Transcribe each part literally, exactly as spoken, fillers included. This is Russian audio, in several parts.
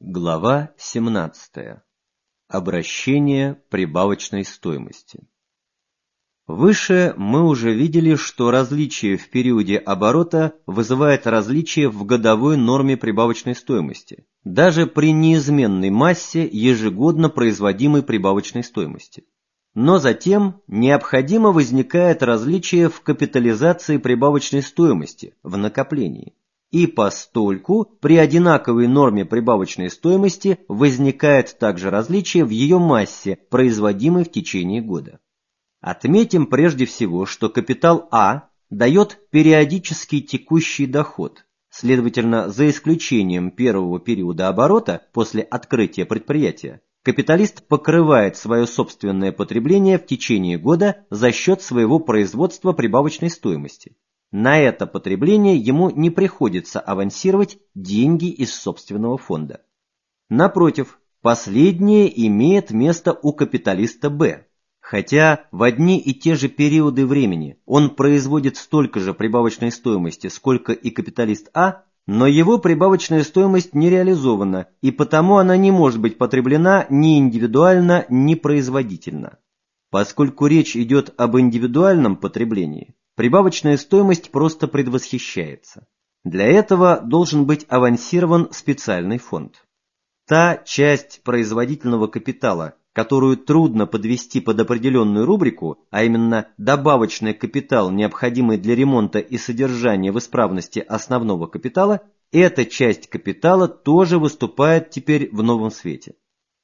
Глава семнадцатая. Обращение прибавочной стоимости. Выше мы уже видели, что различие в периоде оборота вызывает различие в годовой норме прибавочной стоимости, даже при неизменной массе ежегодно производимой прибавочной стоимости. Но затем необходимо возникает различие в капитализации прибавочной стоимости, в накоплении. И постольку при одинаковой норме прибавочной стоимости возникает также различие в ее массе, производимой в течение года. Отметим прежде всего, что капитал А дает периодический текущий доход, следовательно, за исключением первого периода оборота после открытия предприятия, капиталист покрывает свое собственное потребление в течение года за счет своего производства прибавочной стоимости. На это потребление ему не приходится авансировать деньги из собственного фонда. Напротив, последнее имеет место у капиталиста Б. Хотя в одни и те же периоды времени он производит столько же прибавочной стоимости, сколько и капиталист А, но его прибавочная стоимость не реализована, и потому она не может быть потреблена ни индивидуально, ни производительно. Поскольку речь идет об индивидуальном потреблении, прибавочная стоимость просто предвосхищается. Для этого должен быть авансирован специальный фонд. Та часть производительного капитала, которую трудно подвести под определенную рубрику, а именно добавочный капитал, необходимый для ремонта и содержания в исправности основного капитала, эта часть капитала тоже выступает теперь в новом свете.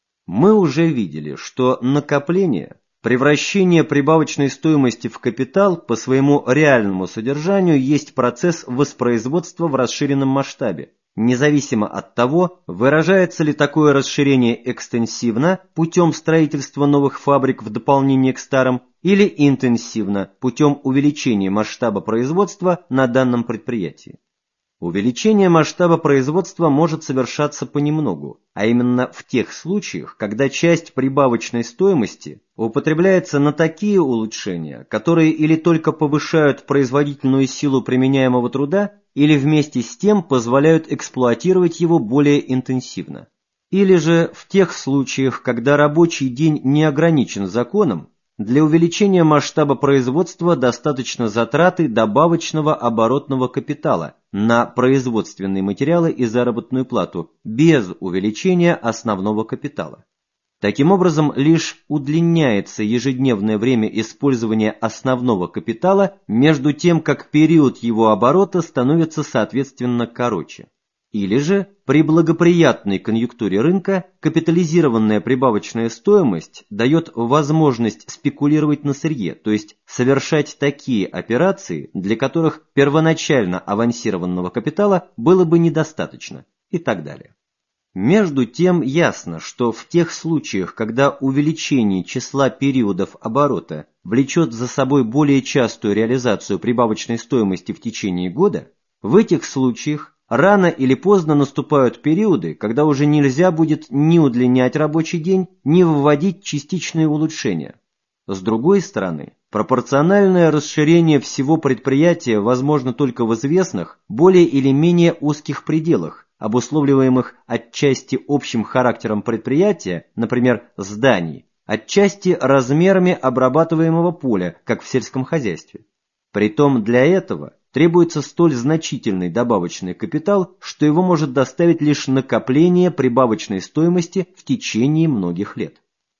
Мы уже видели, что накопление, превращение прибавочной стоимости в капитал по своему реальному содержанию есть процесс воспроизводства в расширенном масштабе, независимо от того, выражается ли такое расширение экстенсивно путем строительства новых фабрик в дополнение к старым или интенсивно путем увеличения масштаба производства на данном предприятии. Увеличение масштаба производства может совершаться понемногу, а именно в тех случаях, когда часть прибавочной стоимости употребляется на такие улучшения, которые или только повышают производительную силу применяемого труда, или вместе с тем позволяют эксплуатировать его более интенсивно. Или же в тех случаях, когда рабочий день не ограничен законом, для увеличения масштаба производства достаточно затраты добавочного оборотного капитала на производственные материалы и заработную плату без увеличения основного капитала. Таким образом, лишь удлиняется ежедневное время использования основного капитала между тем, как период его оборота становится соответственно короче. Или же при благоприятной конъюнктуре рынка капитализированная прибавочная стоимость дает возможность спекулировать на сырье, то есть совершать такие операции, для которых первоначально авансированного капитала было бы недостаточно, и так далее. Между тем ясно, что в тех случаях, когда увеличение числа периодов оборота влечет за собой более частую реализацию прибавочной стоимости в течение года, в этих случаях рано или поздно наступают периоды, когда уже нельзя будет ни удлинять рабочий день, ни вводить частичные улучшения. С другой стороны, пропорциональное расширение всего предприятия возможно только в известных, более или менее узких пределах, обусловливаемых отчасти общим характером предприятия, например, зданий, отчасти размерами обрабатываемого поля, как в сельском хозяйстве. Притом для этого требуется столь значительный добавочный капитал, что его может доставить лишь накопление прибавочной стоимости в течение многих лет.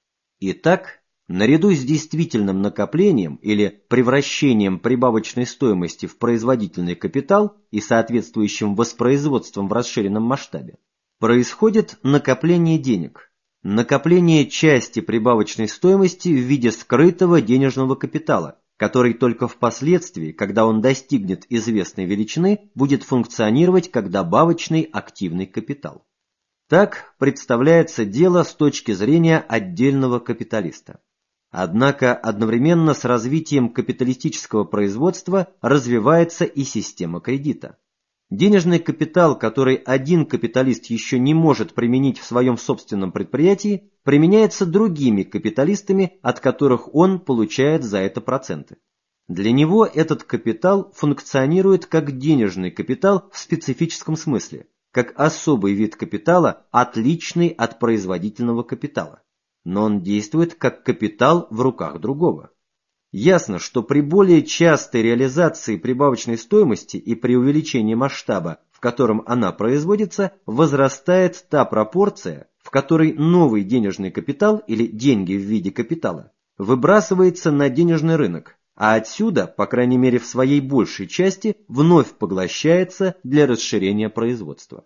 Итак, наряду с действительным накоплением или превращением прибавочной стоимости в производительный капитал и соответствующим воспроизводством в расширенном масштабе, происходит накопление денег, накопление части прибавочной стоимости в виде скрытого денежного капитала, который только впоследствии, когда он достигнет известной величины, будет функционировать как добавочный активный капитал. Так представляется дело с точки зрения отдельного капиталиста. Однако одновременно с развитием капиталистического производства развивается и система кредита. Денежный капитал, который один капиталист еще не может применить в своем собственном предприятии, применяется другими капиталистами, от которых он получает за это проценты. Для него этот капитал функционирует как денежный капитал в специфическом смысле, как особый вид капитала, отличный от производительного капитала. Но он действует как капитал в руках другого. Ясно, что при более частой реализации прибавочной стоимости и при увеличении масштаба, в котором она производится, возрастает та пропорция, в которой новый денежный капитал или деньги в виде капитала выбрасывается на денежный рынок, а отсюда, по крайней мере в своей большей части, вновь поглощается для расширения производства.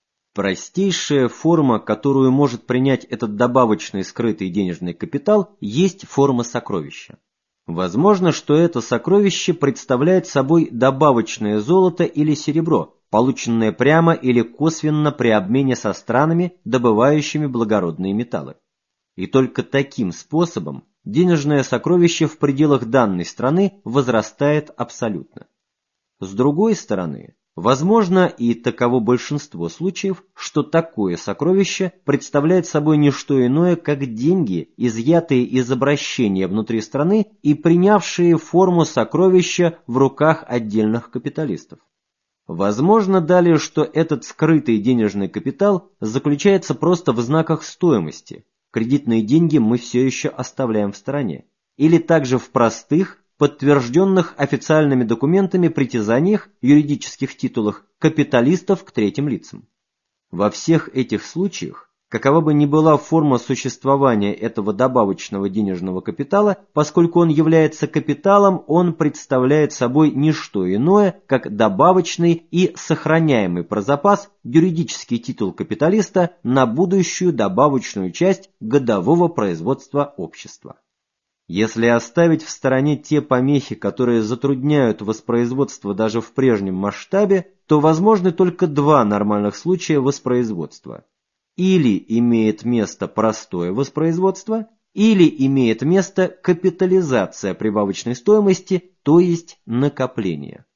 Простейшая форма, которую может принять этот добавочный скрытый денежный капитал, есть форма сокровища. Возможно, что это сокровище представляет собой добавочное золото или серебро, полученное прямо или косвенно при обмене со странами, добывающими благородные металлы. И только таким способом денежное сокровище в пределах данной страны возрастает абсолютно. С другой стороны, возможно, и таково большинство случаев, что такое сокровище представляет собой не что иное, как деньги, изъятые из обращения внутри страны и принявшие форму сокровища в руках отдельных капиталистов. Возможно далее, что этот скрытый денежный капитал заключается просто в знаках стоимости. Кредитные деньги мы все еще оставляем в стороне. Или также в простых, подтвержденных официальными документами притязаниях, юридических титулах капиталистов к третьим лицам. Во всех этих случаях, какова бы ни была форма существования этого добавочного денежного капитала, поскольку он является капиталом, он представляет собой не что иное, как добавочный и сохраняемый про запас юридический титул капиталиста на будущую добавочную часть годового производства общества. Если оставить в стороне те помехи, которые затрудняют воспроизводство даже в прежнем масштабе, то возможны только два нормальных случая воспроизводства. Или имеет место простое воспроизводство, или имеет место капитализация прибавочной стоимости, то есть накопление.